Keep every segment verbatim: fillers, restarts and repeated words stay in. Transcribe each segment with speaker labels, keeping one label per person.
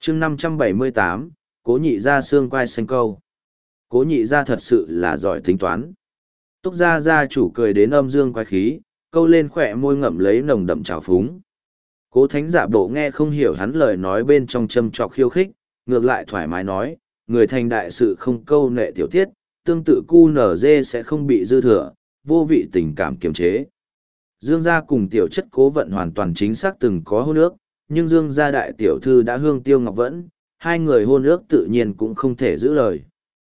Speaker 1: chương năm trăm bảy mươi tám, cố nhị ra xương quai xanh câu. Cố nhị ra thật sự là giỏi tính toán. Túc gia gia chủ cười đến âm dương quái khí, câu lên khỏe môi ngậm lấy nồng đậm trào phúng. Cố thánh giả bộ nghe không hiểu hắn lời nói bên trong châm trọc khiêu khích, ngược lại thoải mái nói, người thành đại sự không câu nệ tiểu tiết, tương tự cu nở dê sẽ không bị dư thừa, vô vị tình cảm kiềm chế. Dương gia cùng tiểu chất cố vận hoàn toàn chính xác từng có hôn ước, nhưng Dương gia đại tiểu thư đã hương tiêu ngọc vẫn, hai người hôn ước tự nhiên cũng không thể giữ lời.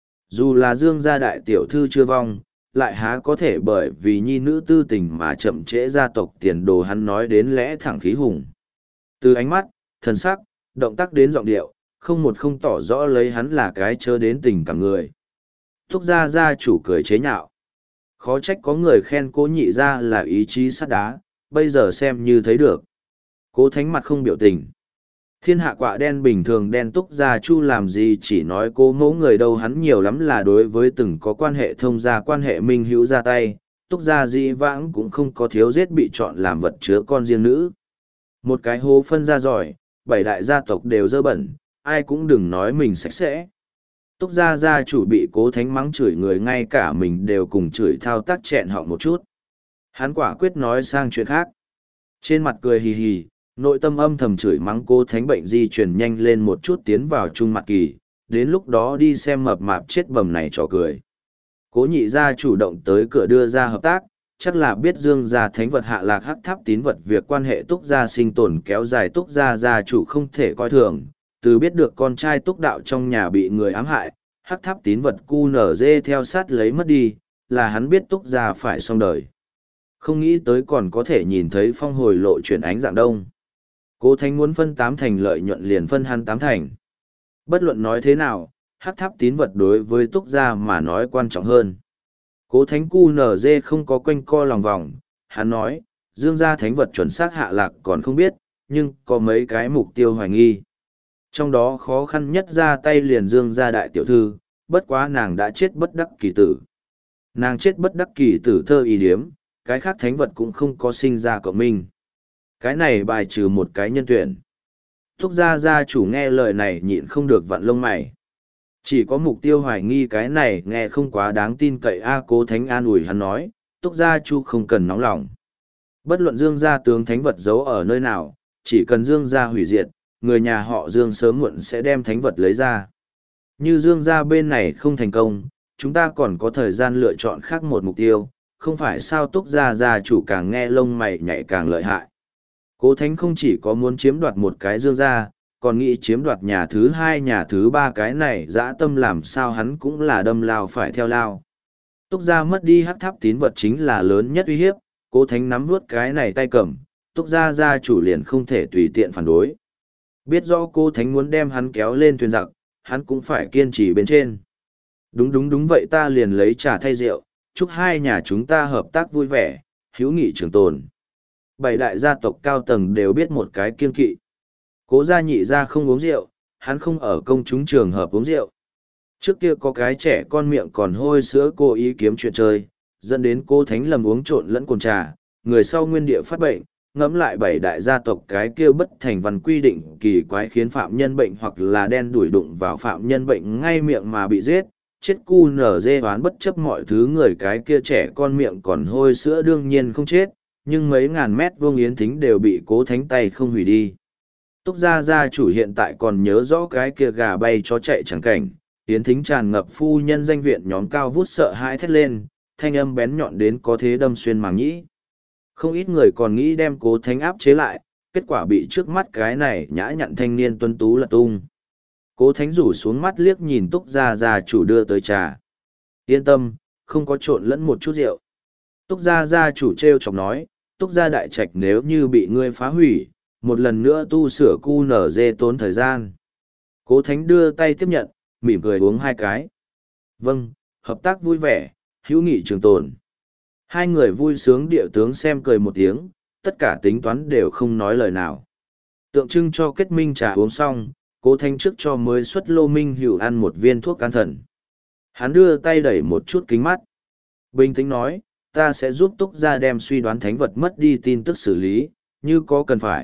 Speaker 1: Dù là Dương gia đại tiểu thư chưa vong, lại há có thể bởi vì nhi nữ tư tình mà chậm trễ gia tộc tiền đồ, hắn nói đến lẽ thẳng khí hùng. Từ ánh mắt, thần sắc, động tác đến giọng điệu, không một không tỏ rõ lấy hắn là cái chớ đến tình cảm người. Thúc gia gia chủ cười chế nhạo. Khó trách có người khen cố nhị gia là ý chí sắt đá, bây giờ xem như thấy được. Cố thánh mặt không biểu tình. Thiên hạ quạ đen bình thường đen Túc gia chu làm gì chỉ nói cố mẫu người đâu, hắn nhiều lắm là đối với từng có quan hệ thông gia quan hệ minh hữu ra tay. Túc gia dĩ vãng cũng không có thiếu giết bị chọn làm vật chứa con riêng nữ. Một cái hố phân ra giỏi, bảy đại gia tộc đều dơ bẩn, ai cũng đừng nói mình sạch sẽ. Túc gia gia chủ bị cố thánh mắng chửi người, ngay cả mình đều cùng chửi thao tác chẹn họng một chút. Hắn quả quyết nói sang chuyện khác. Trên mặt cười hì hì, nội tâm âm thầm chửi mắng cố thánh bệnh di chuyển nhanh lên một chút tiến vào trung mặt kỳ, đến lúc đó đi xem mập mạp chết bầm này trò cười. Cố nhị gia chủ động tới cửa đưa ra hợp tác, chắc là biết Dương gia thánh vật hạ lạc hắc tháp tín vật việc quan hệ Túc gia sinh tồn kéo dài, Túc gia gia chủ không thể coi thường. Từ biết được con trai Túc đạo trong nhà bị người ám hại, hắc tháp tín vật cu nở dê theo sát lấy mất đi, là hắn biết Túc gia phải xong đời. Không nghĩ tới còn có thể nhìn thấy phong hồi lộ chuyển ánh dạng đông. Cố thánh muốn phân tám thành lợi nhuận liền phân hắn tám thành. Bất luận nói thế nào, hắc tháp tín vật đối với Túc gia mà nói quan trọng hơn. Cố thánh cu nở dê không có quanh co lòng vòng, hắn nói, Dương gia thánh vật chuẩn xác hạ lạc còn không biết, nhưng có mấy cái mục tiêu hoài nghi. Trong đó khó khăn nhất ra tay liền Dương gia đại tiểu thư, bất quá nàng đã chết bất đắc kỳ tử. Nàng chết bất đắc kỳ tử thơ y điếm, cái khác thánh vật cũng không có sinh ra cộng minh. Cái này bài trừ một cái nhân tuyển. Thúc gia gia chủ nghe lời này nhịn không được vặn lông mày. Chỉ có mục tiêu hoài nghi cái này nghe không quá đáng tin cậy. A Cố thánh an ủi hắn nói, Túc gia chu không cần nóng lòng. Bất luận Dương gia tướng thánh vật giấu ở nơi nào, chỉ cần Dương gia hủy diệt, người nhà họ Dương sớm muộn sẽ đem thánh vật lấy ra. Như Dương gia bên này không thành công, chúng ta còn có thời gian lựa chọn khác một mục tiêu, không phải sao? Túc gia gia chủ càng nghe lông mày nhảy càng lợi hại. Cố thánh không chỉ có muốn chiếm đoạt một cái Dương gia, còn nghĩ chiếm đoạt nhà thứ hai nhà thứ ba, cái này dã tâm làm sao hắn cũng là đâm lao phải theo lao. Túc gia mất đi hắc tháp tín vật chính là lớn nhất uy hiếp, Cố thánh nắm vuốt cái này tay cầm, Túc gia gia chủ liền không thể tùy tiện phản đối. Biết rõ Cố thánh muốn đem hắn kéo lên thuyền giặc, hắn cũng phải kiên trì bên trên. Đúng đúng đúng vậy, ta liền lấy trà thay rượu, chúc hai nhà chúng ta hợp tác vui vẻ, hữu nghị trường tồn. Bảy đại gia tộc cao tầng đều biết một cái kiên kỵ. Cố gia nhị gia không uống rượu, hắn không ở công chúng trường hợp uống rượu. Trước kia có cái trẻ con miệng còn hôi sữa cố ý kiếm chuyện chơi, dẫn đến cô thánh lầm uống trộn lẫn cồn trà, người sau nguyên địa phát bệnh. Ngẫm lại bảy đại gia tộc cái kia bất thành văn quy định kỳ quái, khiến phạm nhân bệnh hoặc là đen đuổi đụng vào phạm nhân bệnh ngay miệng mà bị giết, chết cu nở dê đoán bất chấp mọi thứ. Người cái kia trẻ con miệng còn hôi sữa đương nhiên không chết, nhưng mấy ngàn mét vuông yến thính đều bị Cố thánh tay không hủy đi. Túc gia gia chủ hiện tại còn nhớ rõ cái kia gà bay chó chạy chẳng cảnh, yến thính tràn ngập phu nhân danh viện nhóm cao vút sợ hãi thét lên, thanh âm bén nhọn đến có thế đâm xuyên màng nhĩ. Không ít người còn nghĩ đem Cố thánh áp chế lại, kết quả bị trước mắt cái này nhã nhặn thanh niên tuấn tú lật tung. Cố thánh rủ xuống mắt liếc nhìn Túc gia gia chủ đưa tới trà. Yên tâm, không có trộn lẫn một chút rượu. Túc gia gia chủ treo chọc nói, Túc gia đại trạch nếu như bị ngươi phá hủy, một lần nữa tu sửa cu nở dê tốn thời gian. Cố thánh đưa tay tiếp nhận, mỉm cười uống hai cái. Vâng, hợp tác vui vẻ, hữu nghị trường tồn. Hai người vui sướng địa tướng xem cười một tiếng, tất cả tính toán đều không nói lời nào. Tượng trưng cho kết minh trà uống xong, Cố thánh trước cho mới xuất lô minh hữu ăn một viên thuốc can thần. Hắn đưa tay đẩy một chút kính mắt. Bình tĩnh nói, ta sẽ giúp Túc gia đem suy đoán thánh vật mất đi tin tức xử lý, như có cần phải,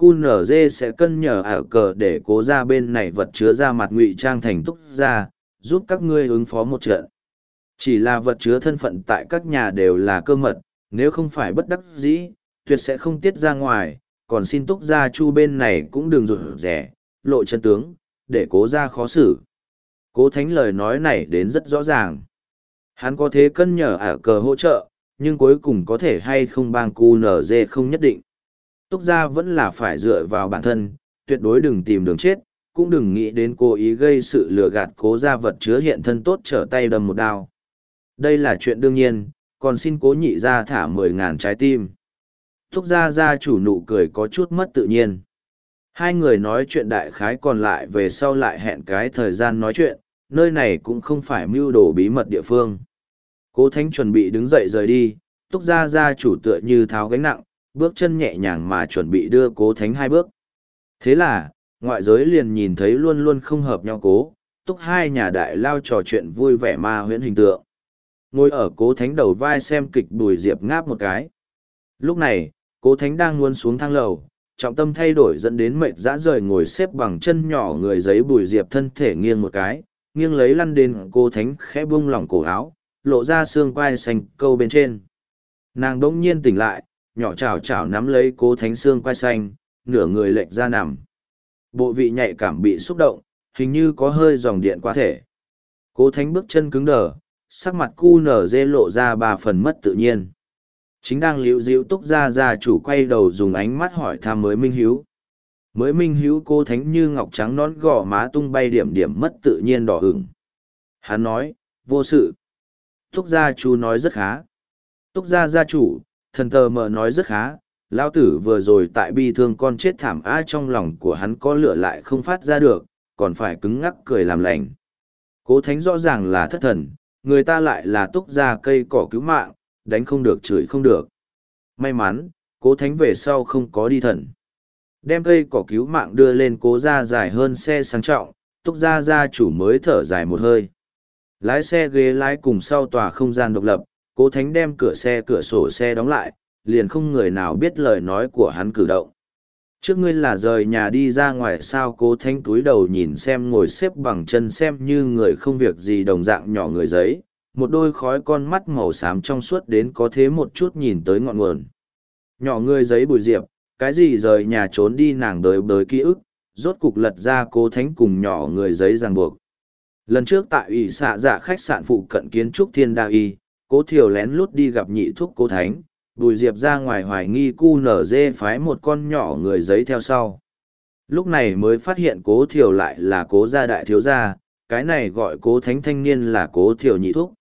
Speaker 1: cu nở dê sẽ cân nhờ ả cờ để cố ra bên này vật chứa ra mặt ngụy trang thành túc gia, giúp các ngươi ứng phó một trận. Chỉ là vật chứa thân phận tại các nhà đều là cơ mật, nếu không phải bất đắc dĩ, tuyệt sẽ không tiết ra ngoài, còn xin túc gia chu bên này cũng đừng rụt rẻ, lộ chân tướng, để cố ra khó xử. Cố thánh lời nói này đến rất rõ ràng. Hắn có thế cân nhờ ả cờ hỗ trợ, nhưng cuối cùng có thể hay không bang cu nở dê không nhất định. Túc gia vẫn là phải dựa vào bản thân, tuyệt đối đừng tìm đường chết, cũng đừng nghĩ đến cố ý gây sự lừa gạt cố ra vật chứa hiện thân tốt trở tay đâm một đao. Đây là chuyện đương nhiên, còn xin cố nhị gia thả mười ngàn trái tim. Túc gia gia chủ nụ cười có chút mất tự nhiên. Hai người nói chuyện đại khái còn lại về sau lại hẹn cái thời gian nói chuyện, nơi này cũng không phải mưu đồ bí mật địa phương. Cố thánh chuẩn bị đứng dậy rời đi, Túc gia gia chủ tựa như tháo gánh nặng, bước chân nhẹ nhàng mà chuẩn bị đưa cố thánh hai bước. Thế là, ngoại giới liền nhìn thấy luôn luôn không hợp nhau cố, Túc hai nhà đại lao trò chuyện vui vẻ ma huyễn hình tượng. Ngồi ở cố thánh đầu vai xem kịch Bùi Diệp ngáp một cái. Lúc này, cố thánh đang muốn xuống thang lầu, trọng tâm thay đổi dẫn đến mệt dã rời ngồi xếp bằng chân nhỏ người giấy Bùi Diệp thân thể nghiêng một cái, nghiêng lấy lăn đến cố thánh khẽ buông lỏng cổ áo, lộ ra xương quai xanh câu bên trên. Nàng đỗng nhiên tỉnh lại, nhỏ chảo chảo nắm lấy cố thánh xương quai xanh, nửa người lệch ra nằm. Bộ vị nhạy cảm bị xúc động, hình như có hơi dòng điện qua thể. Cố thánh bước chân cứng đờ, sắc mặt cu nở dê lộ ra ba phần mất tự nhiên. Chính đang liễu diễu Túc gia gia chủ quay đầu dùng ánh mắt hỏi thăm mới minh hiếu. Mới minh hiếu cố thánh như ngọc trắng nón gò má tung bay điểm điểm mất tự nhiên đỏ hửng. Hắn nói, vô sự. Túc gia chú nói rất khá. Túc gia gia chủ, thần tờ mờ nói rất khá. Lão tử vừa rồi tại bi thương con chết thảm á trong lòng của hắn có lửa lại không phát ra được, còn phải cứng ngắc cười làm lành. Cố thánh rõ ràng là thất thần, người ta lại là Túc gia cây cỏ cứu mạng, đánh không được chửi không được. May mắn, cố thánh về sau không có đi thần. Đem cây cỏ cứu mạng đưa lên cố ra dài hơn xe sang trọng, Túc gia gia chủ mới thở dài một hơi. Lái xe ghế lái cùng sau tòa không gian độc lập, cố thánh đem cửa xe cửa sổ xe đóng lại, liền không người nào biết lời nói của hắn cử động. Trước ngươi là rời nhà đi ra ngoài sao? Cố thánh túi đầu nhìn xem ngồi xếp bằng chân xem như người không việc gì đồng dạng nhỏ người giấy, một đôi khói con mắt màu xám trong suốt đến có thế một chút nhìn tới ngọn nguồn. Nhỏ người giấy Bùi Diệp, cái gì rời nhà trốn đi nàng đời đời ký ức, rốt cục lật ra cố thánh cùng nhỏ người giấy ràng buộc. Lần trước tại ủy xạ dạ khách sạn phụ cận kiến trúc Thiên Đa Y, cố thiều lén lút đi gặp nhị thúc cố thánh, Bùi Diệp ra ngoài hoài nghi cu nở dê phái một con nhỏ người giấy theo sau. Lúc này mới phát hiện cố thiều lại là cố gia đại thiếu gia, cái này gọi cố thánh thanh niên là cố thiều nhị thúc.